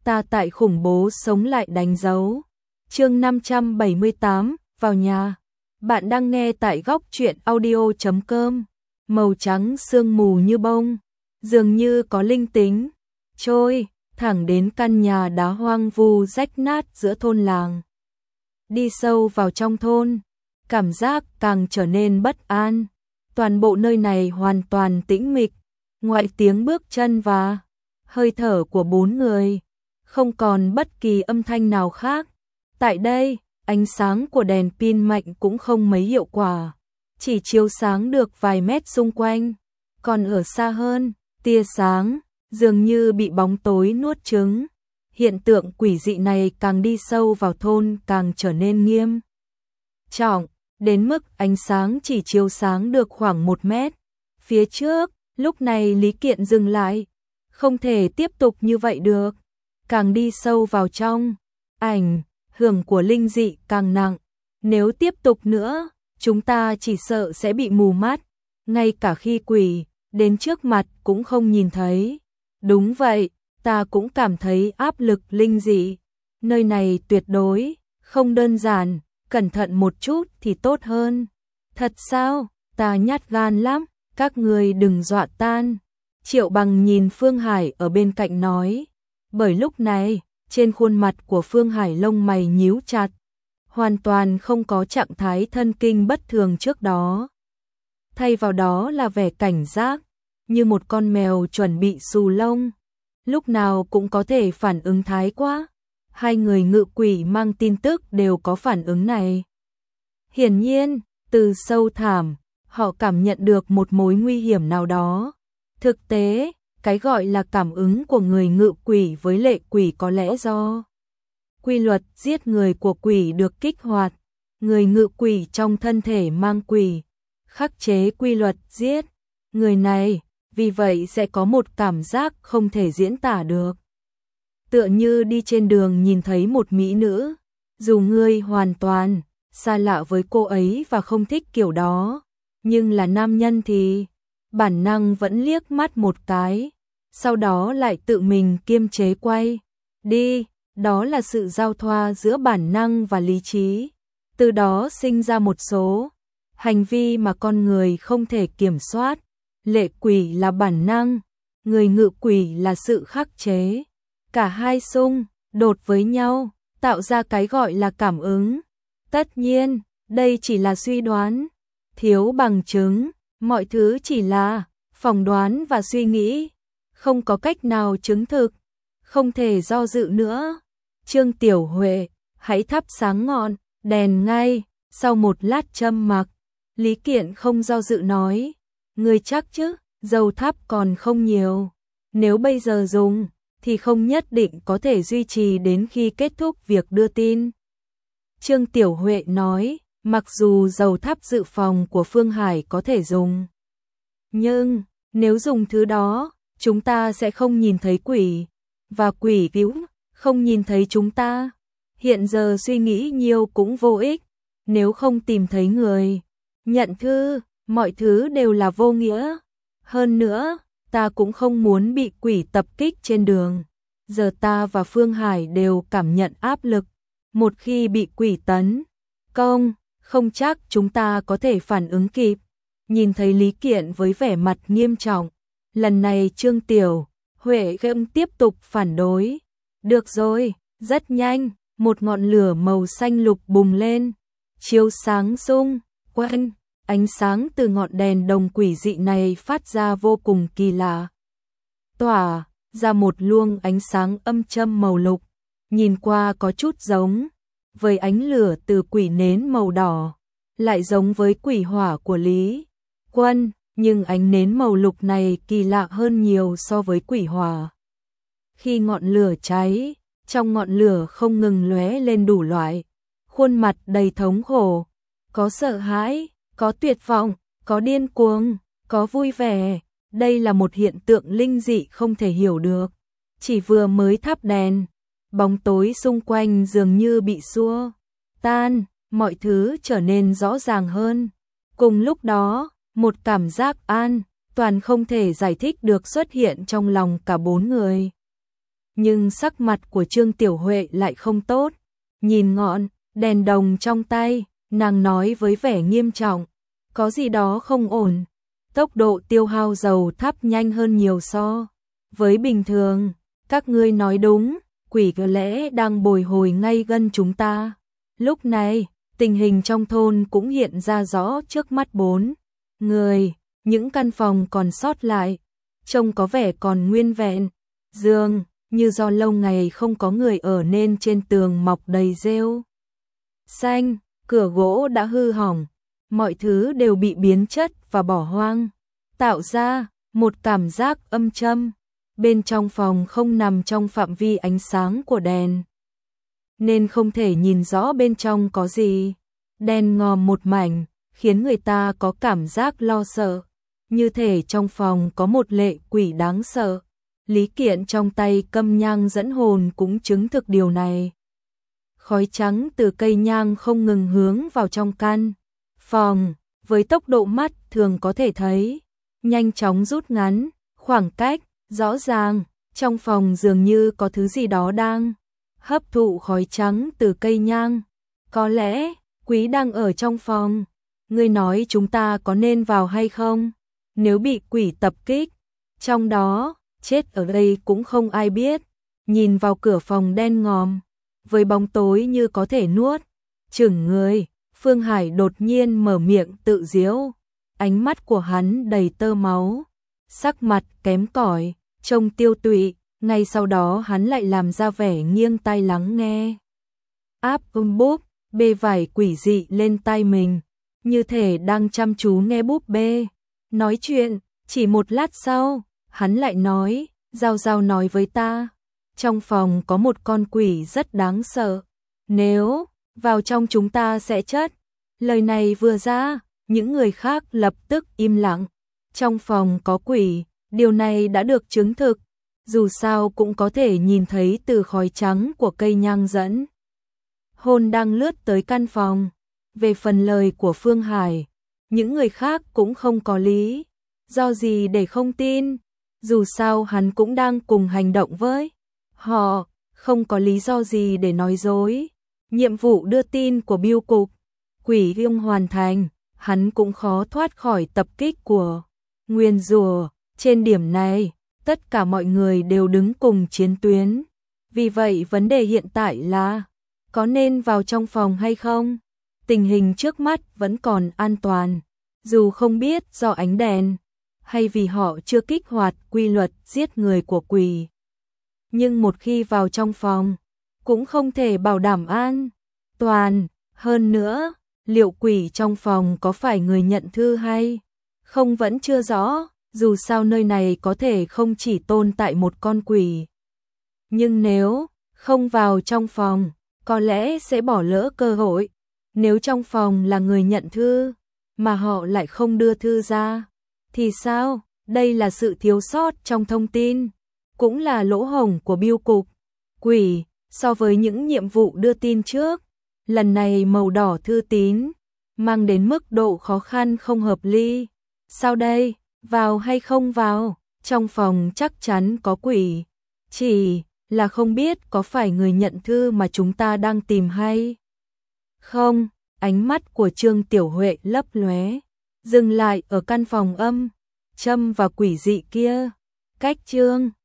ta tại khủng bố sống lại đánh dấu. Chương 578, vào nhà. Bạn đang nghe tại góc truyện audio.com. Màu trắng sương mù như bông, dường như có linh tính, trôi thẳng đến căn nhà đá hoang vu rách nát giữa thôn làng. Đi sâu vào trong thôn, cảm giác càng trở nên bất an. Toàn bộ nơi này hoàn toàn tĩnh mịch, ngoại tiếng bước chân và hơi thở của 4 người, không còn bất kỳ âm thanh nào khác. Tại đây, ánh sáng của đèn pin mạnh cũng không mấy hiệu quả, chỉ chiếu sáng được vài mét xung quanh. Còn ở xa hơn, tia sáng dường như bị bóng tối nuốt chửng. Hiện tượng quỷ dị này càng đi sâu vào thôn càng trở nên nghiêm trọng, đến mức ánh sáng chỉ chiếu sáng được khoảng 1 mét. Phía trước, lúc này Lý Kiện dừng lại, không thể tiếp tục như vậy được. Càng đi sâu vào trong, ảnh hưởng của linh dị càng nặng. Nếu tiếp tục nữa, chúng ta chỉ sợ sẽ bị mù mắt, ngay cả khi quỷ đến trước mặt cũng không nhìn thấy. Đúng vậy, ta cũng cảm thấy áp lực linh dị. Nơi này tuyệt đối không đơn giản, cẩn thận một chút thì tốt hơn. Thật sao? Ta nhát gan lắm, các người đừng dọa tan. Triệu Bằng nhìn Phương Hải ở bên cạnh nói. Bởi lúc này, trên khuôn mặt của Phương Hải lông mày nhíu chặt, hoàn toàn không có trạng thái thân kinh bất thường trước đó. Thay vào đó là vẻ cảnh giác, như một con mèo chuẩn bị xù lông, lúc nào cũng có thể phản ứng thái quá. Hai người ngự quỷ mang tin tức đều có phản ứng này. Hiển nhiên, từ sâu thẳm, họ cảm nhận được một mối nguy hiểm nào đó. Thực tế, cái gọi là cảm ứng của người ngự quỷ với lệ quỷ có lẽ do quy luật giết người của quỷ được kích hoạt. Người ngự quỷ trong thân thể mang quỷ, khắc chế quy luật giết người này, vì vậy sẽ có một cảm giác không thể diễn tả được. Tựa như đi trên đường nhìn thấy một mỹ nữ, dù ngươi hoàn toàn xa lạ với cô ấy và không thích kiểu đó, nhưng là nam nhân thì bản năng vẫn liếc mắt một cái, sau đó lại tự mình kiềm chế quay đi. Đó là sự giao thoa giữa bản năng và lý trí, từ đó sinh ra một số hành vi mà con người không thể kiểm soát. Lệ quỷ là bản năng, người ngự quỷ là sự khắc chế. Cả hai xung đột với nhau, tạo ra cái gọi là cảm ứng. Tất nhiên, đây chỉ là suy đoán, thiếu bằng chứng, mọi thứ chỉ là phỏng đoán và suy nghĩ, không có cách nào chứng thực, không thể do dự nữa. Trương Tiểu Huệ, hãy thắp sáng ngọn đèn ngay. Sau một lát trầm mặc, Lý Kiện không do dự nói, ngươi chắc chứ, dầu thắp còn không nhiều, nếu bây giờ dùng thì không nhất định có thể duy trì đến khi kết thúc việc đưa tin. Trương Tiểu Huệ nói, mặc dù dầu thắp dự phòng của Phương Hải có thể dùng, nhưng nếu dùng thứ đó, chúng ta sẽ không nhìn thấy quỷ, và quỷ cứu không nhìn thấy chúng ta. Hiện giờ suy nghĩ nhiều cũng vô ích, nếu không tìm thấy người nhận thư, mọi thứ đều là vô nghĩa. Hơn nữa, ta cũng không muốn bị quỷ tập kích trên đường. Giờ ta và Phương Hải đều cảm nhận áp lực. Một khi bị quỷ tấn công, không chắc chúng ta có thể phản ứng kịp. Nhìn thấy Lý Kiện với vẻ mặt nghiêm trọng, lần này Trương Tiểu Huệ gượng tiếp tục phản đối. Được rồi, rất nhanh, một ngọn lửa màu xanh lục bùng lên, chiếu sáng xung quanh. Ánh sáng từ ngọn đèn đồng quỷ dị này phát ra vô cùng kỳ lạ, tỏa ra một luồng ánh sáng âm châm màu lục, nhìn qua có chút giống với ánh lửa từ quỷ nến màu đỏ, lại giống với quỷ hỏa của Lý Quân, nhưng ánh nến màu lục này kỳ lạ hơn nhiều so với quỷ hỏa. Khi ngọn lửa cháy, trong ngọn lửa không ngừng lóe lên đủ loại khuôn mặt đầy thống khổ, có sợ hãi, có tuyệt vọng, có điên cuồng, có vui vẻ. Đây là một hiện tượng linh dị không thể hiểu được. Chỉ vừa mới thắp đèn, bóng tối xung quanh dường như bị xua tan, mọi thứ trở nên rõ ràng hơn. Cùng lúc đó, một cảm giác an toàn không thể giải thích được xuất hiện trong lòng cả 4 người. Nhưng sắc mặt của Trương Tiểu Huệ lại không tốt. Nhìn ngọn đèn đồng trong tay, nàng nói với vẻ nghiêm trọng, có gì đó không ổn. Tốc độ tiêu hao dầu thắp nhanh hơn nhiều so với bình thường. Các ngươi nói đúng, quỷ có lẽ đang bồi hồi ngay gần chúng ta. Lúc này, tình hình trong thôn cũng hiện ra rõ trước mắt bốn người. Những căn phòng còn sót lại, trông có vẻ còn nguyên vẹn. Giường, như do lâu ngày không có người ở nên trên tường mọc đầy rêu xanh, cửa gỗ đã hư hỏng, mọi thứ đều bị biến chất và bỏ hoang, tạo ra một cảm giác âm trầm. Bên trong phòng không nằm trong phạm vi ánh sáng của đèn, nên không thể nhìn rõ bên trong có gì. Đèn ngòm một mảnh, khiến người ta có cảm giác lo sợ, như thể trong phòng có một lệ quỷ đáng sợ. Lý Kiện trong tay câm nhang dẫn hồn cũng chứng thực điều này. Khói trắng từ cây nhang không ngừng hướng vào trong căn phòng, với tốc độ mắt thường có thể thấy, nhanh chóng rút ngắn, khoảng cách, rõ ràng, trong phòng dường như có thứ gì đó đang hấp thụ khói trắng từ cây nhang. Có lẽ, quý đang ở trong phòng. Ngươi nói chúng ta có nên vào hay không? Nếu bị quỷ tập kích, trong đó, chết ở đây cũng không ai biết. Nhìn vào cửa phòng đen ngòm, với bóng tối như có thể nuốt chửng người, Phương Hải đột nhiên mở miệng tự giễu. Ánh mắt của hắn đầy tơ máu, sắc mặt kém cỏi, trông tiêu tụy. Ngay sau đó hắn lại làm ra vẻ nghiêng tai lắng nghe. Áp búp bê vải quỷ dị lên tai mình, như thể đang chăm chú nghe búp bê nói chuyện. Chỉ một lát sau, hắn lại nói, Giao Giao nói với ta, trong phòng có một con quỷ rất đáng sợ, nếu vào trong chúng ta sẽ chết. Lời này vừa ra, những người khác lập tức im lặng. Trong phòng có quỷ, điều này đã được chứng thực, dù sao cũng có thể nhìn thấy từ khói trắng của cây nhang dẫn hồn đang lướt tới căn phòng. Về phần lời của Phương Hải, những người khác cũng không có lý do gì để không tin, dù sao hắn cũng đang cùng hành động với họ, không có lý do gì để nói dối. Nhiệm vụ đưa tin của bưu cục Quỷ Vương hoàn thành, hắn cũng khó thoát khỏi tập kích của nguyền rủa. Trên điểm này, tất cả mọi người đều đứng cùng chiến tuyến. Vì vậy vấn đề hiện tại là có nên vào trong phòng hay không? Tình hình trước mắt vẫn còn an toàn, dù không biết do ánh đèn hay vì họ chưa kích hoạt quy luật giết người của quỷ. Nhưng một khi vào trong phòng, cũng không thể bảo đảm an toàn. Hơn nữa, liệu quỷ trong phòng có phải người nhận thư hay không vẫn chưa rõ. Dù sao nơi này có thể không chỉ tồn tại một con quỷ. Nhưng nếu không vào trong phòng, có lẽ sẽ bỏ lỡ cơ hội. Nếu trong phòng là người nhận thư, mà họ lại không đưa thư ra, thì sao? Đây là sự thiếu sót trong thông tin, cũng là lỗ hổng của bưu cục Quỷ. So với những nhiệm vụ đưa tin trước, lần này màu đỏ thư tín mang đến mức độ khó khăn không hợp lý. Sao đây? Vào hay không vào? Trong phòng chắc chắn có quỷ, chỉ là không biết có phải người nhận thư mà chúng ta đang tìm hay không. Ánh mắt của Trương Tiểu Huệ lấp lóe, dừng lại ở căn phòng âm trầm và quỷ dị kia. Cách Trương